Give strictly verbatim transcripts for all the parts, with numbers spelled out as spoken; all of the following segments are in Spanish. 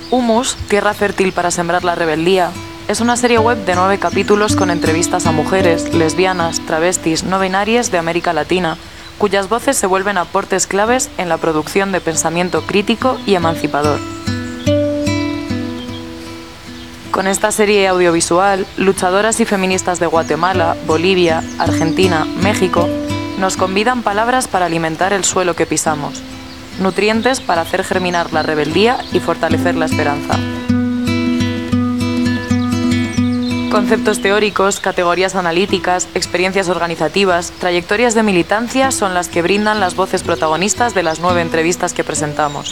Humus, tierra fértil para sembrar la rebeldía, es una serie web de nueve capítulos con entrevistas a mujeres, lesbianas, travestis, no binarias de América Latina, cuyas voces se vuelven aportes claves en la producción de pensamiento crítico y emancipador. Con esta serie audiovisual, luchadoras y feministas de Guatemala, Bolivia, Argentina, México, nos convidan palabras para alimentar el suelo que pisamos, nutrientes para hacer germinar la rebeldía y fortalecer la esperanza. Conceptos teóricos, categorías analíticas, experiencias organizativas, trayectorias de militancia son las que brindan las voces protagonistas de las nueve entrevistas que presentamos.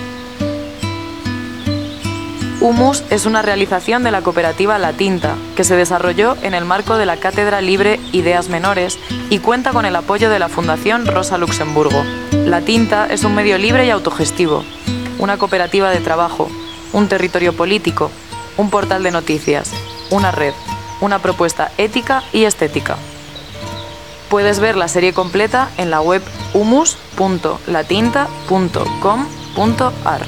Humus es una realización de la cooperativa La Tinta, que se desarrolló en el marco de la Cátedra Libre Ideas Menores y cuenta con el apoyo de la Fundación Rosa Luxemburgo. La Tinta es un medio libre y autogestivo, una cooperativa de trabajo, un territorio político, un portal de noticias, una red, una propuesta ética y estética. Puedes ver la serie completa en la web humus punto latinta punto com punto ar.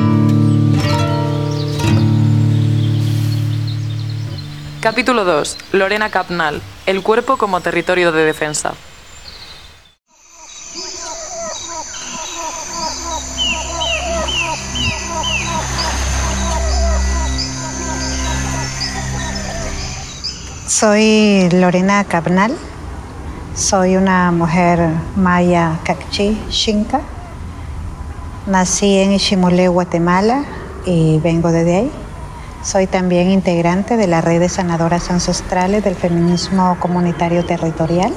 Capítulo dos. Lorena Cabnal. El cuerpo como territorio de defensa. Soy Lorena Cabnal. Soy una mujer maya Cacchi Xinca. Nací en Iximulé, Guatemala, y vengo desde ahí. Soy también integrante de la red de sanadoras ancestrales del feminismo comunitario territorial.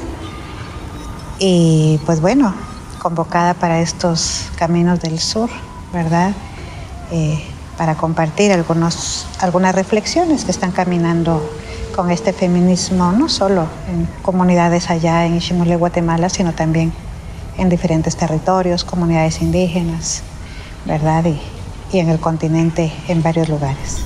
Y pues bueno, convocada para estos caminos del sur, ¿verdad? Eh, para compartir algunos, algunas reflexiones que están caminando con este feminismo, no solo en comunidades allá en Iximulé, Guatemala, sino también en diferentes territorios, comunidades indígenas, ¿verdad? Y, y en el continente, en varios lugares.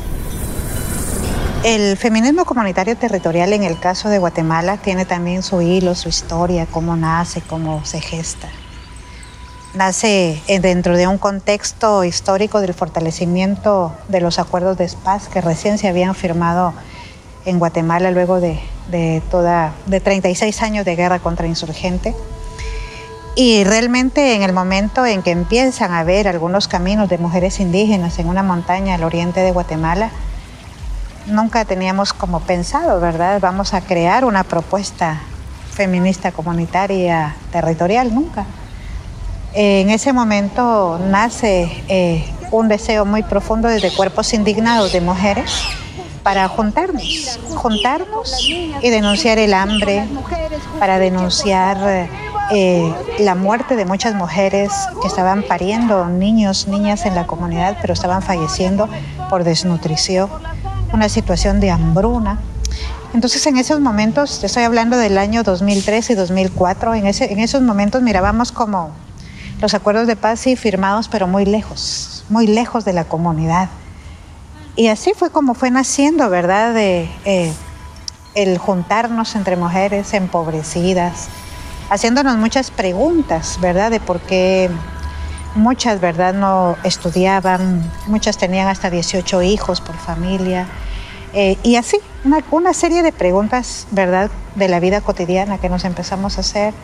El feminismo comunitario territorial en el caso de Guatemala tiene también su hilo, su historia, cómo nace, cómo se gesta. Nace dentro de un contexto histórico del fortalecimiento de los acuerdos de paz que recién se habían firmado en Guatemala luego de, de, toda, de treinta y seis años de guerra contra insurgente. Y realmente en el momento en que empiezan a haber algunos caminos de mujeres indígenas en una montaña al oriente de Guatemala, nunca teníamos como pensado, ¿verdad? Vamos a crear una propuesta feminista comunitaria territorial, nunca. En ese momento nace eh, un deseo muy profundo desde cuerpos indignados de mujeres para juntarnos, juntarnos y denunciar el hambre, para denunciar eh, la muerte de muchas mujeres que estaban pariendo niños, niñas en la comunidad, pero estaban falleciendo por desnutrición, una situación de hambruna. Entonces en esos momentos, estoy hablando del año dos mil tres y dos mil cuatro, en, ese, en esos momentos mirábamos como los acuerdos de paz sí firmados, pero muy lejos, muy lejos de la comunidad. Y así fue como fue naciendo, ¿verdad? De, eh, el juntarnos entre mujeres empobrecidas, haciéndonos muchas preguntas, ¿verdad? De por qué muchas, ¿verdad?, no estudiaban, muchas tenían hasta dieciocho hijos por familia. Eh, y así, una, una serie de preguntas, ¿verdad?, de la vida cotidiana que nos empezamos a hacer.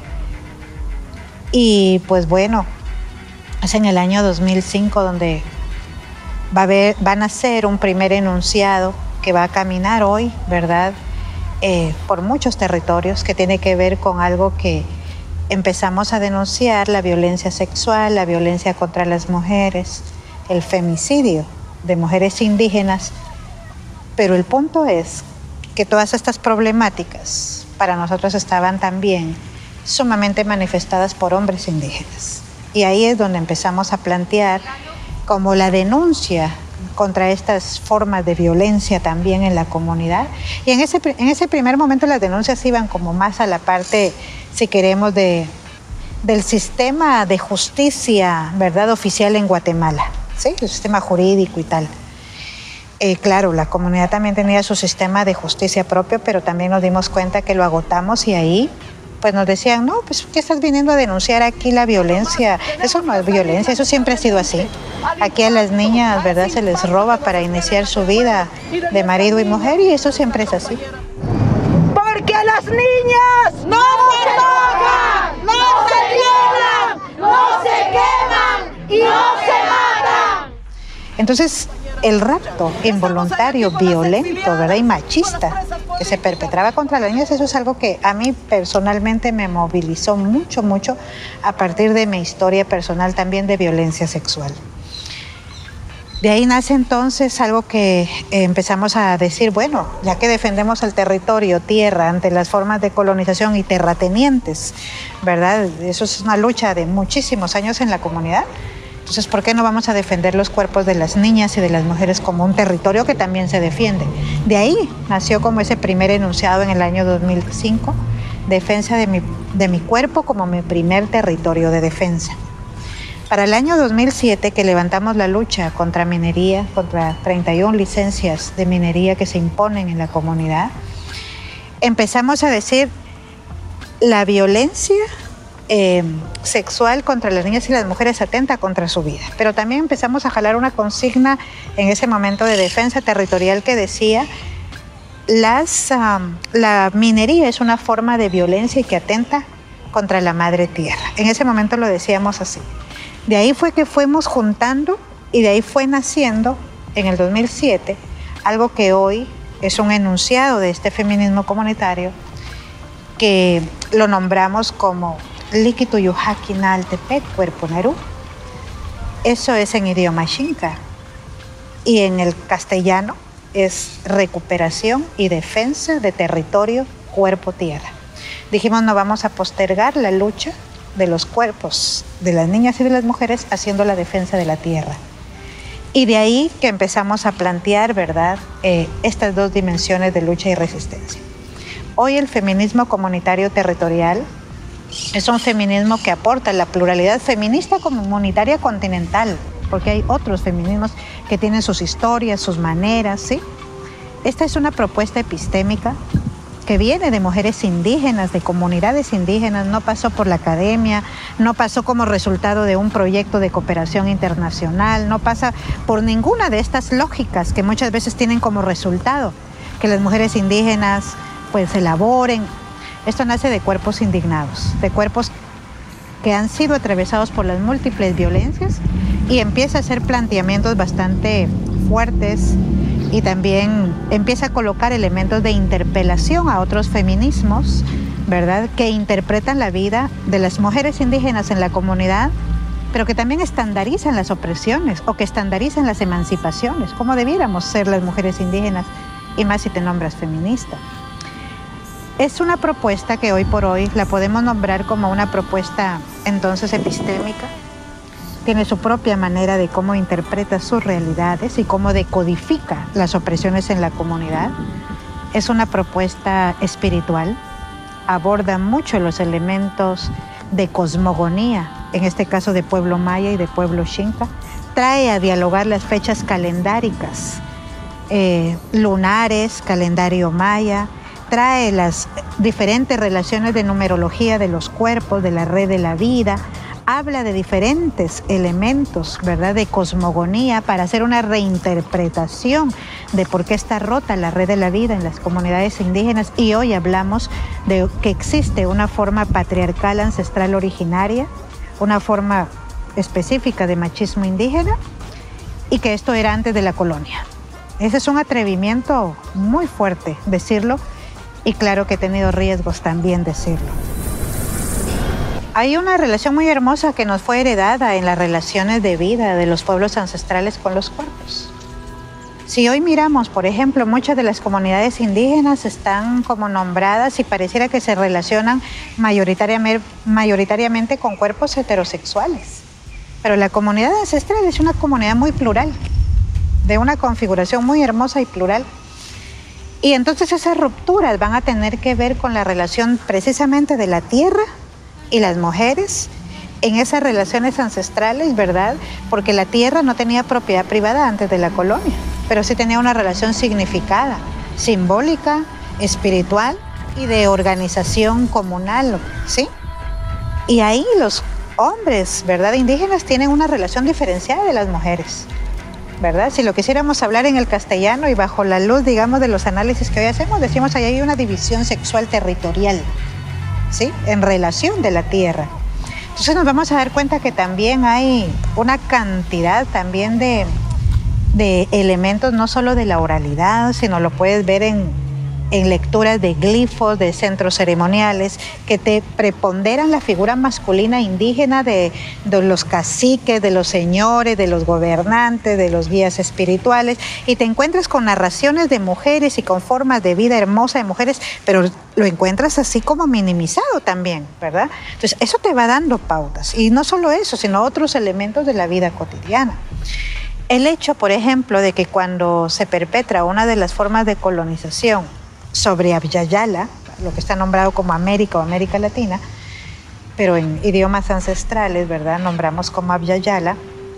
Y pues bueno, es en el año dos mil cinco donde va a, haber, va a nacer un primer enunciado que va a caminar hoy, ¿verdad?, eh, por muchos territorios, que tiene que ver con algo que empezamos a denunciar: la violencia sexual, la violencia contra las mujeres, el femicidio de mujeres indígenas. Pero el punto es que todas estas problemáticas para nosotros estaban también sumamente manifestadas por hombres indígenas. Y ahí es donde empezamos a plantear como la denuncia contra estas formas de violencia también en la comunidad. Y en ese, en ese primer momento las denuncias iban como más a la parte, si queremos, de, del sistema de justicia, ¿verdad?, oficial en Guatemala, ¿sí?, el sistema jurídico y tal. Eh, claro, la comunidad también tenía su sistema de justicia propio, pero también nos dimos cuenta que lo agotamos y ahí pues nos decían, no, pues ¿qué estás viniendo a denunciar aquí la violencia? Eso no es violencia, eso siempre ha sido así. Aquí a las niñas, ¿verdad?, se les roba para iniciar su vida de marido y mujer y eso siempre es así. Porque las niñas no se tocan, no se violan, no se queman y no se matan. Entonces, el rapto involuntario, violento, ¿verdad?, y machista que se perpetraba contra las niñas, eso es algo que a mí personalmente me movilizó mucho, mucho a partir de mi historia personal también de violencia sexual. De ahí nace entonces algo que eh, empezamos a decir, bueno, ya que defendemos el territorio, tierra, ante las formas de colonización y terratenientes, ¿verdad? Eso es una lucha de muchísimos años en la comunidad. Entonces, ¿por qué no vamos a defender los cuerpos de las niñas y de las mujeres como un territorio que también se defiende? De ahí nació como ese primer enunciado en el año dos mil cinco, defensa de mi, de mi cuerpo como mi primer territorio de defensa. Para el año dos mil siete, que levantamos la lucha contra minería, contra treinta y una licencias de minería que se imponen en la comunidad, empezamos a decir la violencia Eh, sexual contra las niñas y las mujeres atenta contra su vida. Pero también empezamos a jalar una consigna en ese momento de defensa territorial que decía las, um, la minería es una forma de violencia y que atenta contra la madre tierra. En ese momento lo decíamos así. De ahí fue que fuimos juntando y de ahí fue naciendo en el dos mil siete algo que hoy es un enunciado de este feminismo comunitario que lo nombramos como Liquituyujaquinaltepec, cuerpo Nerú. Eso es en idioma xinca. Y en el castellano es recuperación y defensa de territorio, cuerpo, tierra. Dijimos, no vamos a postergar la lucha de los cuerpos de las niñas y de las mujeres haciendo la defensa de la tierra. Y de ahí que empezamos a plantear, ¿verdad?, eh, estas dos dimensiones de lucha y resistencia. Hoy el feminismo comunitario territorial es un feminismo que aporta la pluralidad feminista comunitaria continental, porque hay otros feminismos que tienen sus historias, sus maneras, ¿sí? Esta es una propuesta epistémica que viene de mujeres indígenas, de comunidades indígenas, no pasó por la academia, no pasó como resultado de un proyecto de cooperación internacional, no pasa por ninguna de estas lógicas que muchas veces tienen como resultado que las mujeres indígenas pues elaboren. Esto nace de cuerpos indignados, de cuerpos que han sido atravesados por las múltiples violencias y empieza a hacer planteamientos bastante fuertes y también empieza a colocar elementos de interpelación a otros feminismos, ¿verdad?, que interpretan la vida de las mujeres indígenas en la comunidad, pero que también estandarizan las opresiones o que estandarizan las emancipaciones, como debiéramos ser las mujeres indígenas, y más si te nombras feminista. Es una propuesta que hoy por hoy la podemos nombrar como una propuesta entonces epistémica. Tiene su propia manera de cómo interpreta sus realidades y cómo decodifica las opresiones en la comunidad. Es una propuesta espiritual, aborda mucho los elementos de cosmogonía, en este caso de pueblo maya y de pueblo xinca. Trae a dialogar las fechas calendáricas, eh, lunares, calendario maya, trae las diferentes relaciones de numerología de los cuerpos, de la red de la vida, habla de diferentes elementos, ¿verdad?, de cosmogonía para hacer una reinterpretación de por qué está rota la red de la vida en las comunidades indígenas. Y hoy hablamos de que existe una forma patriarcal ancestral originaria, una forma específica de machismo indígena y que esto era antes de la colonia. Ese es un atrevimiento muy fuerte decirlo. Y claro que he tenido riesgos también decirlo. Hay una relación muy hermosa que nos fue heredada en las relaciones de vida de los pueblos ancestrales con los cuerpos. Si hoy miramos, por ejemplo, muchas de las comunidades indígenas están como nombradas y pareciera que se relacionan mayoritariamente, mayoritariamente con cuerpos heterosexuales. Pero la comunidad ancestral es una comunidad muy plural, de una configuración muy hermosa y plural. Y entonces esas rupturas van a tener que ver con la relación precisamente de la tierra y las mujeres en esas relaciones ancestrales, ¿verdad? Porque la tierra no tenía propiedad privada antes de la colonia, pero sí tenía una relación significada, simbólica, espiritual y de organización comunal, ¿sí? Y ahí los hombres, ¿verdad?, indígenas tienen una relación diferenciada de las mujeres, ¿verdad? Si lo quisiéramos hablar en el castellano y bajo la luz, digamos, de los análisis que hoy hacemos, decimos ahí hay una división sexual territorial, ¿sí?, en relación de la tierra. Entonces nos vamos a dar cuenta que también hay una cantidad también de, de elementos, no solo de la oralidad, sino lo puedes ver en, en lecturas de glifos, de centros ceremoniales, que te preponderan la figura masculina indígena de, de los caciques, de los señores, de los gobernantes, de los guías espirituales, y te encuentras con narraciones de mujeres y con formas de vida hermosa de mujeres, pero lo encuentras así como minimizado también, ¿verdad? Entonces eso te va dando pautas, y no solo eso, sino otros elementos de la vida cotidiana. El hecho, por ejemplo, de que cuando se perpetra una de las formas de colonización sobre Abya Yala, lo que está nombrado como América o América Latina, pero en idiomas ancestrales, ¿verdad?, nombramos como Abya Yala.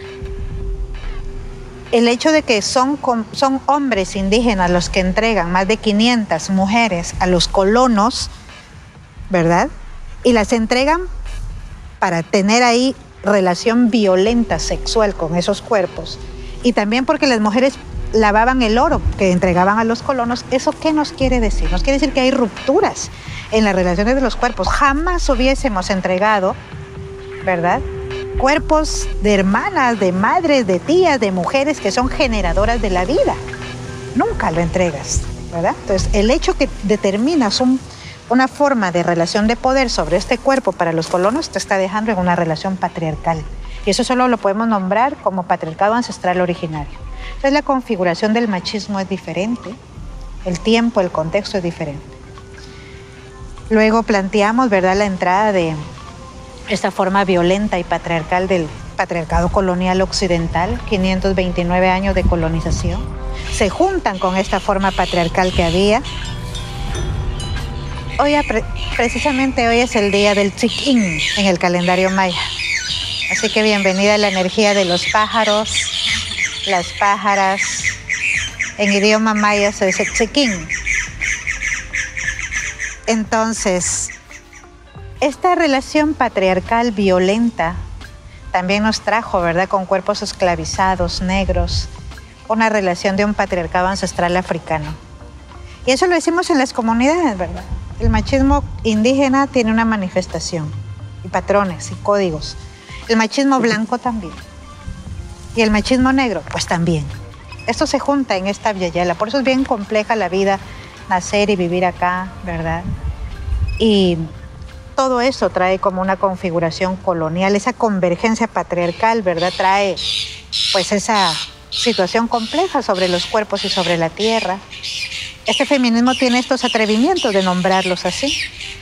El hecho de que son, son hombres indígenas los que entregan más de quinientas mujeres a los colonos, ¿verdad?, y las entregan para tener ahí relación violenta sexual con esos cuerpos, y también porque las mujeres lavaban el oro que entregaban a los colonos. ¿Eso qué nos quiere decir? Nos quiere decir que hay rupturas en las relaciones de los cuerpos. Jamás hubiésemos entregado, ¿verdad?, cuerpos de hermanas, de madres, de tías, de mujeres que son generadoras de la vida. Nunca lo entregas, ¿verdad? Entonces, el hecho que determinas un, una forma de relación de poder sobre este cuerpo para los colonos te está dejando en una relación patriarcal. Y eso solo lo podemos nombrar como patriarcado ancestral originario. Entonces, la configuración del machismo es diferente, el tiempo, el contexto es diferente. Luego planteamos, ¿verdad?, la entrada de esta forma violenta y patriarcal del patriarcado colonial occidental, quinientos veintinueve años de colonización, se juntan con esta forma patriarcal que había. Hoy, precisamente hoy es el día del Tz'ikin en el calendario maya. Así que bienvenida a la energía de los pájaros, las pájaras. En idioma maya se dice Tz'ikin. Entonces, esta relación patriarcal violenta también nos trajo, ¿verdad?, con cuerpos esclavizados, negros, una relación de un patriarcado ancestral africano. Y eso lo decimos en las comunidades, ¿verdad? El machismo indígena tiene una manifestación, y patrones, y códigos. El machismo blanco también. Y el machismo negro, pues también. Esto se junta en esta Abya Yala. Por eso es bien compleja la vida, nacer y vivir acá, ¿verdad? Y todo eso trae como una configuración colonial, esa convergencia patriarcal, ¿verdad?, trae pues esa situación compleja sobre los cuerpos y sobre la tierra. Este feminismo tiene estos atrevimientos de nombrarlos así.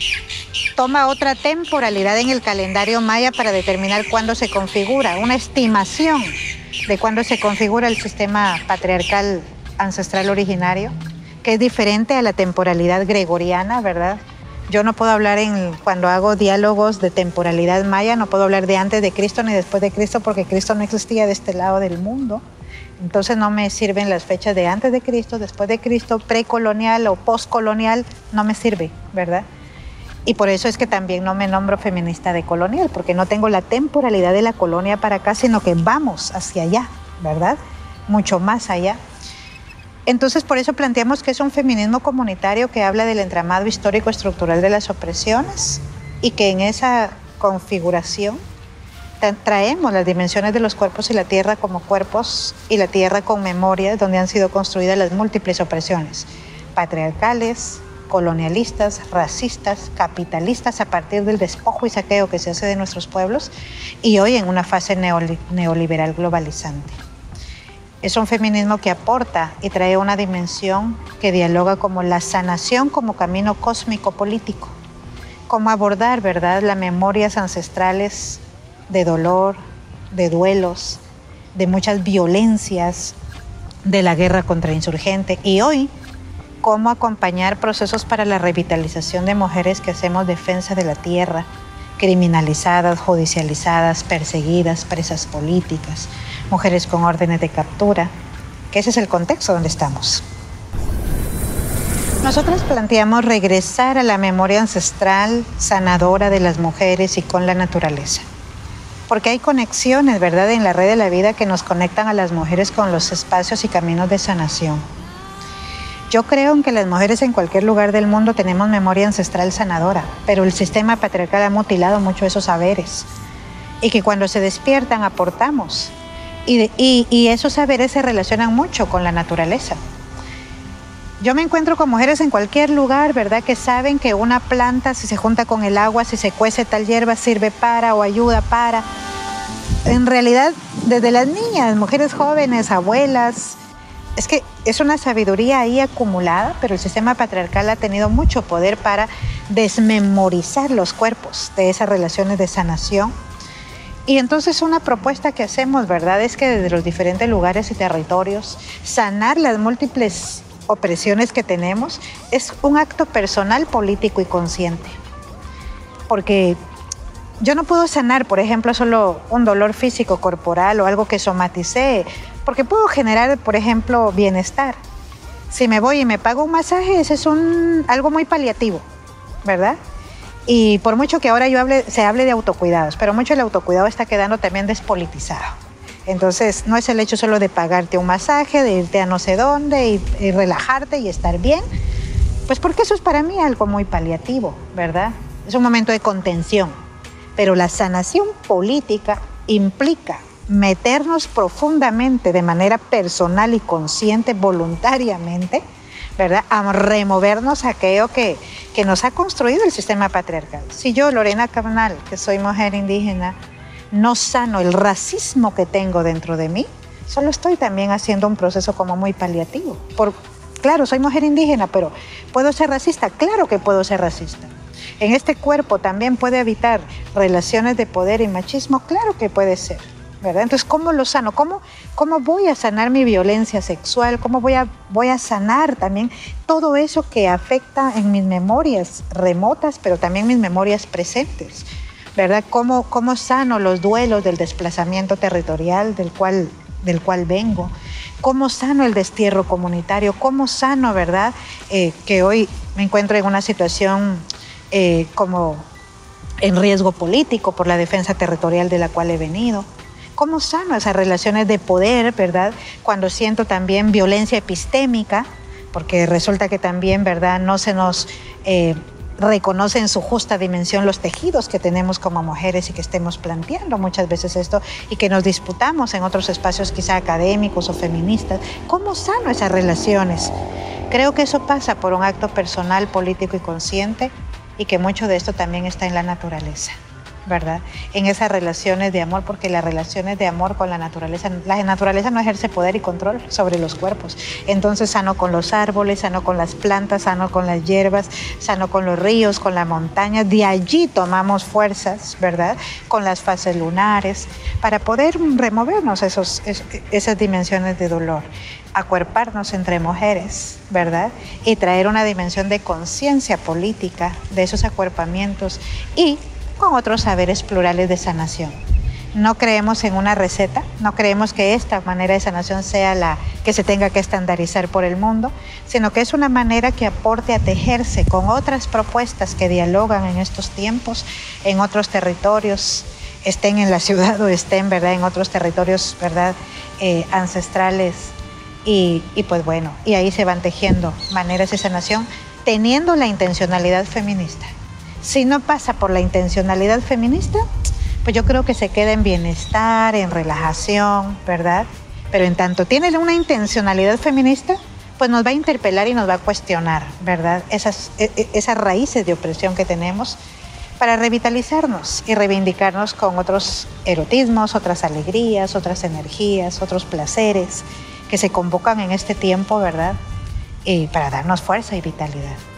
Toma otra temporalidad en el calendario maya para determinar cuándo se configura, una estimación de cuándo se configura el sistema patriarcal ancestral originario, que es diferente a la temporalidad gregoriana, ¿verdad? Yo no puedo hablar en, cuando hago diálogos de temporalidad maya, no puedo hablar de antes de Cristo ni después de Cristo, porque Cristo no existía de este lado del mundo. Entonces no me sirven las fechas de antes de Cristo, después de Cristo, precolonial o postcolonial, no me sirve, ¿verdad? Y por eso es que también no me nombro feminista de colonial, porque no tengo la temporalidad de la colonia para acá, sino que vamos hacia allá, ¿verdad? Mucho más allá. Entonces, por eso planteamos que es un feminismo comunitario que habla del entramado histórico estructural de las opresiones, y que en esa configuración traemos las dimensiones de los cuerpos y la tierra como cuerpos, y la tierra con memorias donde han sido construidas las múltiples opresiones patriarcales, colonialistas, racistas, capitalistas, a partir del despojo y saqueo que se hace de nuestros pueblos, y hoy en una fase neoliberal globalizante. Es un feminismo que aporta y trae una dimensión que dialoga como la sanación como camino cósmico político, cómo abordar, ¿verdad?, las memorias ancestrales de dolor, de duelos, de muchas violencias, de la guerra contra insurgente, y hoy cómo acompañar procesos para la revitalización de mujeres que hacemos defensa de la tierra, criminalizadas, judicializadas, perseguidas, presas políticas, mujeres con órdenes de captura, que ese es el contexto donde estamos. Nosotros planteamos regresar a la memoria ancestral sanadora de las mujeres y con la naturaleza. Porque hay conexiones, ¿verdad?, en la red de la vida que nos conectan a las mujeres con los espacios y caminos de sanación. Yo creo en que las mujeres en cualquier lugar del mundo tenemos memoria ancestral sanadora, pero el sistema patriarcal ha mutilado mucho esos saberes. Y que cuando se despiertan aportamos. Y, de, y, y esos saberes se relacionan mucho con la naturaleza. Yo me encuentro con mujeres en cualquier lugar, ¿verdad?, que saben que una planta, si se junta con el agua, si se cuece tal hierba, sirve para o ayuda para. En realidad, desde las niñas, mujeres jóvenes, abuelas, es que es una sabiduría ahí acumulada, pero el sistema patriarcal ha tenido mucho poder para desmemorizar los cuerpos de esas relaciones de sanación. Y entonces una propuesta que hacemos, ¿verdad?, es que desde los diferentes lugares y territorios, sanar las múltiples opresiones que tenemos es un acto personal, político y consciente. Porque yo no puedo sanar, por ejemplo, solo un dolor físico, corporal o algo que somaticé, porque puedo generar, por ejemplo, bienestar. Si me voy y me pago un masaje, ese es un, algo muy paliativo, ¿verdad? Y por mucho que ahora yo hable, se hable de autocuidados, pero mucho el autocuidado está quedando también despolitizado. Entonces, no es el hecho solo de pagarte un masaje, de irte a no sé dónde y, y relajarte y estar bien, pues porque eso es para mí algo muy paliativo, ¿verdad? Es un momento de contención, pero la sanación política implica meternos profundamente, de manera personal y consciente, voluntariamente, ¿verdad?, a removernos aquello que, que nos ha construido el sistema patriarcal. Si yo, Lorena Cabnal, que soy mujer indígena, no sano el racismo que tengo dentro de mí, solo estoy también haciendo un proceso como muy paliativo. Por, claro, soy mujer indígena, pero ¿puedo ser racista? Claro que puedo ser racista. ¿En este cuerpo también puede habitar relaciones de poder y machismo? Claro que puede ser, ¿verdad? Entonces, ¿cómo lo sano? ¿Cómo, cómo voy a sanar mi violencia sexual? ¿Cómo voy a, voy a sanar también todo eso que afecta en mis memorias remotas, pero también mis memorias presentes? ¿Verdad? ¿Cómo, cómo sano los duelos del desplazamiento territorial del cual, del cual vengo? ¿Cómo sano el destierro comunitario? ¿Cómo sano, verdad, eh, que hoy me encuentro en una situación eh, como en riesgo político por la defensa territorial de la cual he venido? ¿Cómo sano esas relaciones de poder, verdad, cuando siento también violencia epistémica? Porque resulta que también, verdad, no se nos Eh, reconoce en su justa dimensión los tejidos que tenemos como mujeres y que estemos planteando muchas veces esto y que nos disputamos en otros espacios quizá académicos o feministas. ¿Cómo sano esas relaciones? Creo que eso pasa por un acto personal, político y consciente, y que mucho de esto también está en la naturaleza, ¿verdad? En esas relaciones de amor, porque las relaciones de amor con la naturaleza, la naturaleza no ejerce poder y control sobre los cuerpos. Entonces, sano con los árboles, sano con las plantas, sano con las hierbas, sano con los ríos, con la montaña. De allí tomamos fuerzas, ¿verdad?, con las fases lunares, para poder removernos esos, esas dimensiones de dolor, acuerparnos entre mujeres, ¿verdad?, y traer una dimensión de conciencia política de esos acuerpamientos y con otros saberes plurales de sanación. No creemos en una receta, no creemos que esta manera de sanación sea la que se tenga que estandarizar por el mundo, sino que es una manera que aporte a tejerse con otras propuestas que dialogan en estos tiempos, en otros territorios, estén en la ciudad o estén, ¿verdad?, en otros territorios, ¿verdad?, eh, ancestrales. Y, y pues bueno, y ahí se van tejiendo maneras de sanación teniendo la intencionalidad feminista. Si no pasa por la intencionalidad feminista, pues yo creo que se queda en bienestar, en relajación, ¿verdad? Pero en tanto tiene una intencionalidad feminista, pues nos va a interpelar y nos va a cuestionar, ¿verdad?, Esas, esas raíces de opresión que tenemos, para revitalizarnos y reivindicarnos con otros erotismos, otras alegrías, otras energías, otros placeres que se convocan en este tiempo, ¿verdad?, y para darnos fuerza y vitalidad.